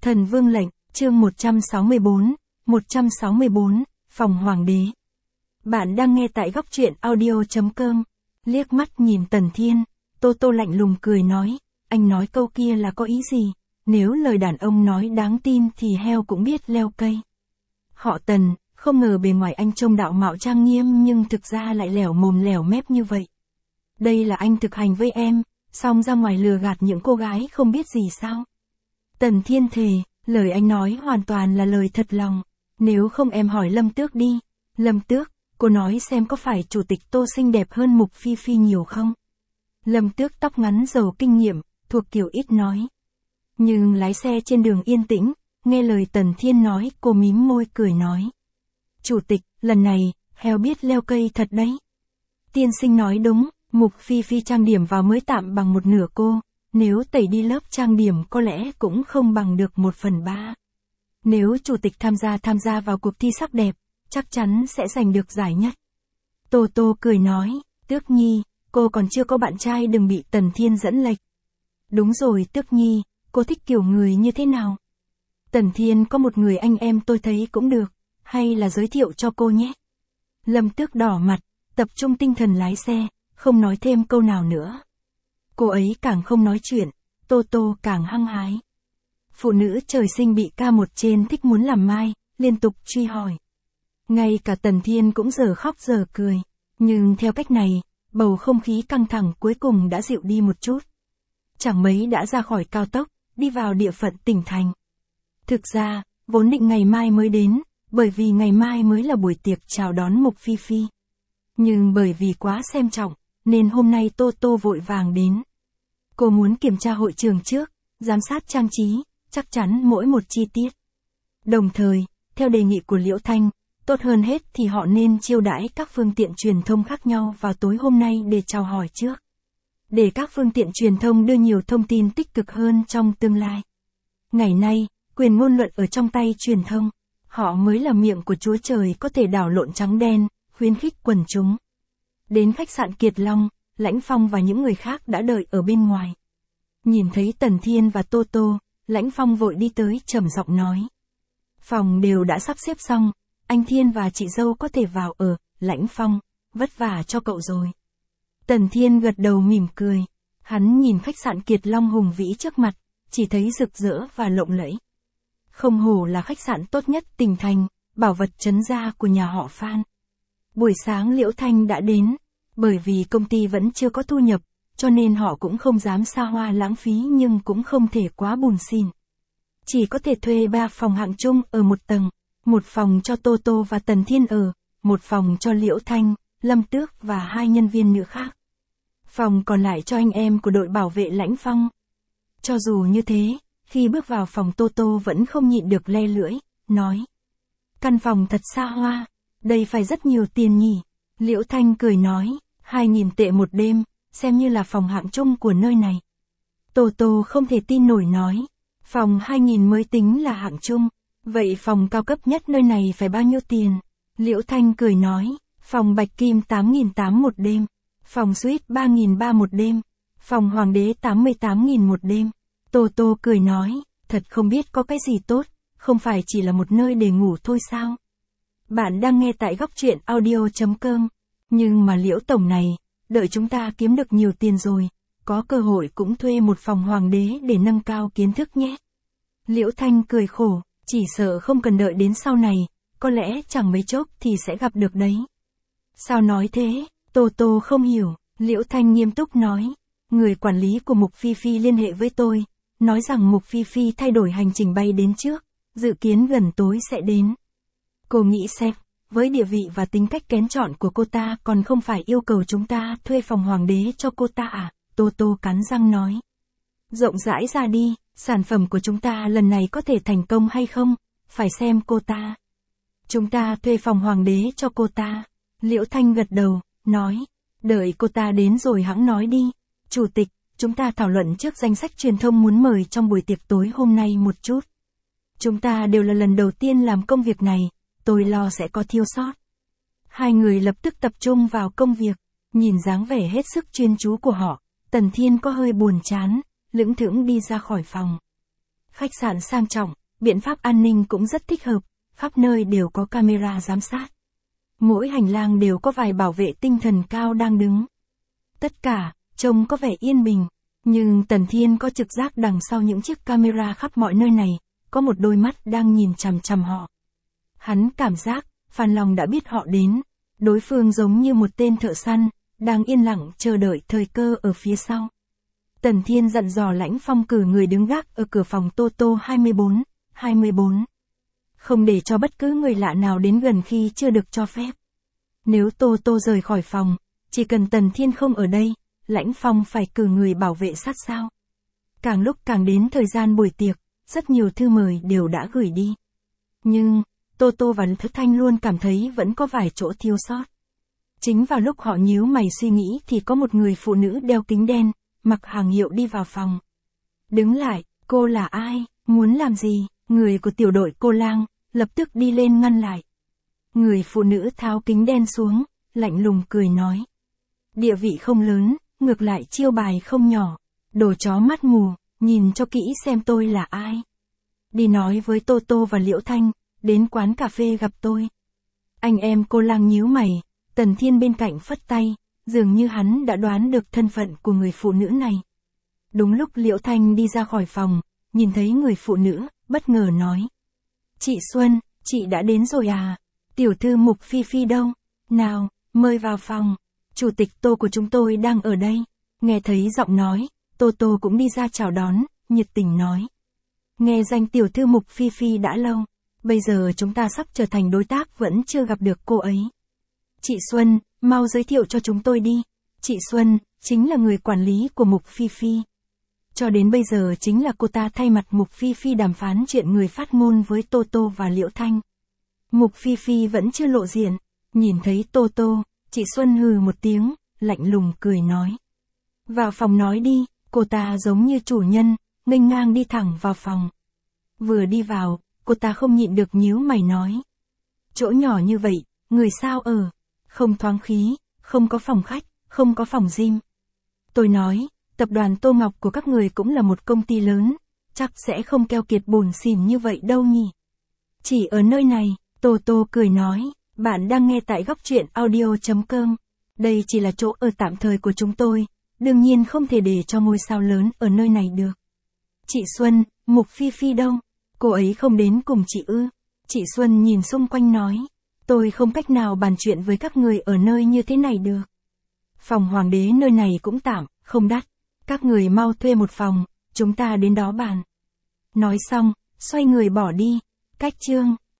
Thần Vương lệnh, chương 164, phòng hoàng đế. Bạn đang nghe tại góc truyện audio.com. Liếc mắt nhìn Tần Thiên, Tô Tô lạnh lùng cười nói, anh nói câu kia là có ý gì? Nếu lời đàn ông nói đáng tin thì heo cũng biết leo cây. Họ Tần, không ngờ bề ngoài anh trông đạo mạo trang nghiêm nhưng thực ra lại lẻo mồm lẻo mép như vậy. Đây là anh thực hành với em, xong ra ngoài lừa gạt những cô gái không biết gì sao? Tần Thiên thề, lời anh nói hoàn toàn là lời thật lòng. Nếu không em hỏi Lâm Tước đi. Lâm Tước, cô nói xem có phải chủ tịch Tô xinh đẹp hơn Mục Phi Phi nhiều không? Lâm Tước tóc ngắn giàu kinh nghiệm, thuộc kiểu ít nói. Nhưng lái xe trên đường yên tĩnh, nghe lời Tần Thiên nói, cô mím môi cười nói. Chủ tịch, lần này, heo biết leo cây thật đấy. Tiên sinh nói đúng, Mục Phi Phi trang điểm vào mới tạm bằng một nửa cô. Nếu tẩy đi lớp trang điểm có lẽ cũng không bằng được 1/3. Nếu chủ tịch tham gia vào cuộc thi sắc đẹp, chắc chắn sẽ giành được giải nhất. Tô Tô cười nói, Tước Nhi, cô còn chưa có bạn trai đừng bị Tần Thiên dẫn lệch. Đúng rồi Tước Nhi, cô thích kiểu người như thế nào? Tần Thiên có một người anh em tôi thấy cũng được, hay là giới thiệu cho cô nhé. Lâm Tước đỏ mặt, tập trung tinh thần lái xe, không nói thêm câu nào nữa. Cô ấy càng không nói chuyện, Tô Tô càng hăng hái. Phụ nữ trời sinh bị ca một trên thích muốn làm mai, liên tục truy hỏi. Ngay cả Tần Thiên cũng giờ khóc giờ cười, nhưng theo cách này, bầu không khí căng thẳng cuối cùng đã dịu đi một chút. Chẳng mấy đã ra khỏi cao tốc, đi vào địa phận tỉnh thành. Thực ra, vốn định ngày mai mới đến, bởi vì ngày mai mới là buổi tiệc chào đón Mục Phi Phi. Nhưng bởi vì quá xem trọng, nên hôm nay Tô Tô vội vàng đến. Cô muốn kiểm tra hội trường trước, giám sát trang trí, chắc chắn mỗi một chi tiết. Đồng thời, theo đề nghị của Liễu Thanh, tốt hơn hết thì họ nên chiêu đãi các phương tiện truyền thông khác nhau vào tối hôm nay để chào hỏi trước. Để các phương tiện truyền thông đưa nhiều thông tin tích cực hơn trong tương lai. Ngày nay, quyền ngôn luận ở trong tay truyền thông, họ mới là miệng của Chúa Trời có thể đảo lộn trắng đen, khuyến khích quần chúng. Đến khách sạn Kiệt Long, Lãnh Phong và những người khác đã đợi ở bên ngoài. Nhìn thấy Tần Thiên và Tô Tô, Lãnh Phong vội đi tới trầm giọng nói. Phòng đều đã sắp xếp xong, anh Thiên và chị dâu có thể vào ở. Lãnh Phong, vất vả cho cậu rồi. Tần Thiên gật đầu mỉm cười. Hắn nhìn khách sạn Kiệt Long hùng vĩ trước mặt, chỉ thấy rực rỡ và lộng lẫy. Không hổ là khách sạn tốt nhất tỉnh thành, bảo vật trấn gia của nhà họ Phan. Buổi sáng Liễu Thanh đã đến, bởi vì công ty vẫn chưa có thu nhập, cho nên họ cũng không dám xa hoa lãng phí nhưng cũng không thể quá bùn xỉn. Chỉ có thể thuê 3 phòng hạng chung ở một tầng, một phòng cho Tô Tô và Tần Thiên ở, một phòng cho Liễu Thanh, Lâm Tước và 2 nhân viên nữ khác. Phòng còn lại cho anh em của đội bảo vệ Lãnh Phong. Cho dù như thế, khi bước vào phòng Tô Tô vẫn không nhịn được le lưỡi, nói. Căn phòng thật xa hoa, đây phải rất nhiều tiền nhỉ. Liễu Thanh cười nói, 2.000 tệ một đêm, xem như là phòng hạng chung của nơi này. Tô Tô không thể tin nổi nói, phòng 2.000 mới tính là hạng chung, vậy phòng cao cấp nhất nơi này phải bao nhiêu tiền? Liễu Thanh cười nói, phòng Bạch Kim 8.800 một đêm, phòng Suite 3.300 một đêm, phòng Hoàng đế 88.000 một đêm. Tô Tô cười nói, thật không biết có cái gì tốt, không phải chỉ là một nơi để ngủ thôi sao? Bạn đang nghe tại góc truyện audio.com, nhưng mà Liễu Tổng này, đợi chúng ta kiếm được nhiều tiền rồi, có cơ hội cũng thuê một phòng hoàng đế để nâng cao kiến thức nhé. Liễu Thanh cười khổ, chỉ sợ không cần đợi đến sau này, có lẽ chẳng mấy chốc thì sẽ gặp được đấy. Sao nói thế? Tô Tô không hiểu, Liễu Thanh nghiêm túc nói, người quản lý của Mục Phi Phi liên hệ với tôi, nói rằng Mục Phi Phi thay đổi hành trình bay đến trước, dự kiến gần tối sẽ đến. Cô nghĩ xem, với địa vị và tính cách kén chọn của cô ta còn không phải yêu cầu chúng ta thuê phòng hoàng đế cho cô ta à? Tô Tô cắn răng nói. Rộng rãi ra đi, sản phẩm của chúng ta lần này có thể thành công hay không, phải xem cô ta. Chúng ta thuê phòng hoàng đế cho cô ta. Liễu Thanh gật đầu, nói, đợi cô ta đến rồi hẵng nói đi. Chủ tịch, chúng ta thảo luận trước danh sách truyền thông muốn mời trong buổi tiệc tối hôm nay một chút. Chúng ta đều là lần đầu tiên làm công việc này, tôi lo sẽ có thiếu sót. Hai người lập tức tập trung vào công việc, nhìn dáng vẻ hết sức chuyên chú của họ, Tần Thiên có hơi buồn chán, lững thững đi ra khỏi phòng. Khách sạn sang trọng, biện pháp an ninh cũng rất thích hợp, khắp nơi đều có camera giám sát. Mỗi hành lang đều có vài bảo vệ tinh thần cao đang đứng. Tất cả, trông có vẻ yên bình, nhưng Tần Thiên có trực giác đằng sau những chiếc camera khắp mọi nơi này, có một đôi mắt đang nhìn chằm chằm họ. Hắn cảm giác, Phan Long đã biết họ đến, đối phương giống như một tên thợ săn, đang yên lặng chờ đợi thời cơ ở phía sau. Tần Thiên dặn dò Lãnh Phong cử người đứng gác ở cửa phòng Toto 24. Không để cho bất cứ người lạ nào đến gần khi chưa được cho phép. Nếu Toto rời khỏi phòng, chỉ cần Tần Thiên không ở đây, Lãnh Phong phải cử người bảo vệ sát sao. Càng lúc càng đến thời gian buổi tiệc, rất nhiều thư mời đều đã gửi đi. Nhưng, Toto và Thức Thanh luôn cảm thấy vẫn có vài chỗ thiếu sót. Chính vào lúc họ nhíu mày suy nghĩ thì có một người phụ nữ đeo kính đen, mặc hàng hiệu đi vào phòng. Đứng lại, cô là ai, muốn làm gì? Người của tiểu đội Cô Lang, lập tức đi lên ngăn lại. Người phụ nữ tháo kính đen xuống, lạnh lùng cười nói. Địa vị không lớn, ngược lại chiêu bài không nhỏ. Đồ chó mắt mù, nhìn cho kỹ xem tôi là ai. Đi nói với Toto và Liễu Thanh, đến quán cà phê gặp tôi. Anh em Cô Lang nhíu mày, Tần Thiên bên cạnh phất tay, dường như hắn đã đoán được thân phận của người phụ nữ này. Đúng lúc Liễu Thanh đi ra khỏi phòng, nhìn thấy người phụ nữ, bất ngờ nói. Chị Xuân, chị đã đến rồi à? Tiểu thư Mục Phi Phi đâu? Nào, mời vào phòng. Chủ tịch Tô của chúng tôi đang ở đây. Nghe thấy giọng nói, Tô cũng đi ra chào đón, nhiệt tình nói. Nghe danh tiểu thư Mục Phi Phi đã lâu. Bây giờ chúng ta sắp trở thành đối tác vẫn chưa gặp được cô ấy. Chị Xuân, mau giới thiệu cho chúng tôi đi. Chị Xuân, chính là người quản lý của Mục Phi Phi. Cho đến bây giờ chính là cô ta thay mặt Mục Phi Phi đàm phán chuyện người phát ngôn với Toto và Liễu Thanh. Mục Phi Phi vẫn chưa lộ diện. Nhìn thấy Toto, chị Xuân hừ một tiếng, lạnh lùng cười nói. Vào phòng nói đi, cô ta giống như chủ nhân, nghênh ngang đi thẳng vào phòng. Vừa đi vào, cô ta không nhịn được nhíu mày nói. Chỗ nhỏ như vậy, người sao ở? Không thoáng khí, không có phòng khách, không có phòng gym. Tôi nói, tập đoàn Tô Ngọc của các người cũng là một công ty lớn, chắc sẽ không keo kiệt bồn xỉn như vậy đâu nhỉ. Chỉ ở nơi này, Toto cười nói, bạn đang nghe tại góc truyện audio.com. Đây chỉ là chỗ ở tạm thời của chúng tôi, đương nhiên không thể để cho ngôi sao lớn ở nơi này được. Chị Xuân, Mục Phi Phi đâu? Cô ấy không đến cùng chị ư? Chị Xuân nhìn xung quanh nói, tôi không cách nào bàn chuyện với các người ở nơi như thế này được. Phòng hoàng đế nơi này cũng tạm, không đắt. Các người mau thuê một phòng, chúng ta đến đó bàn. Nói xong, xoay người bỏ đi. Cách chương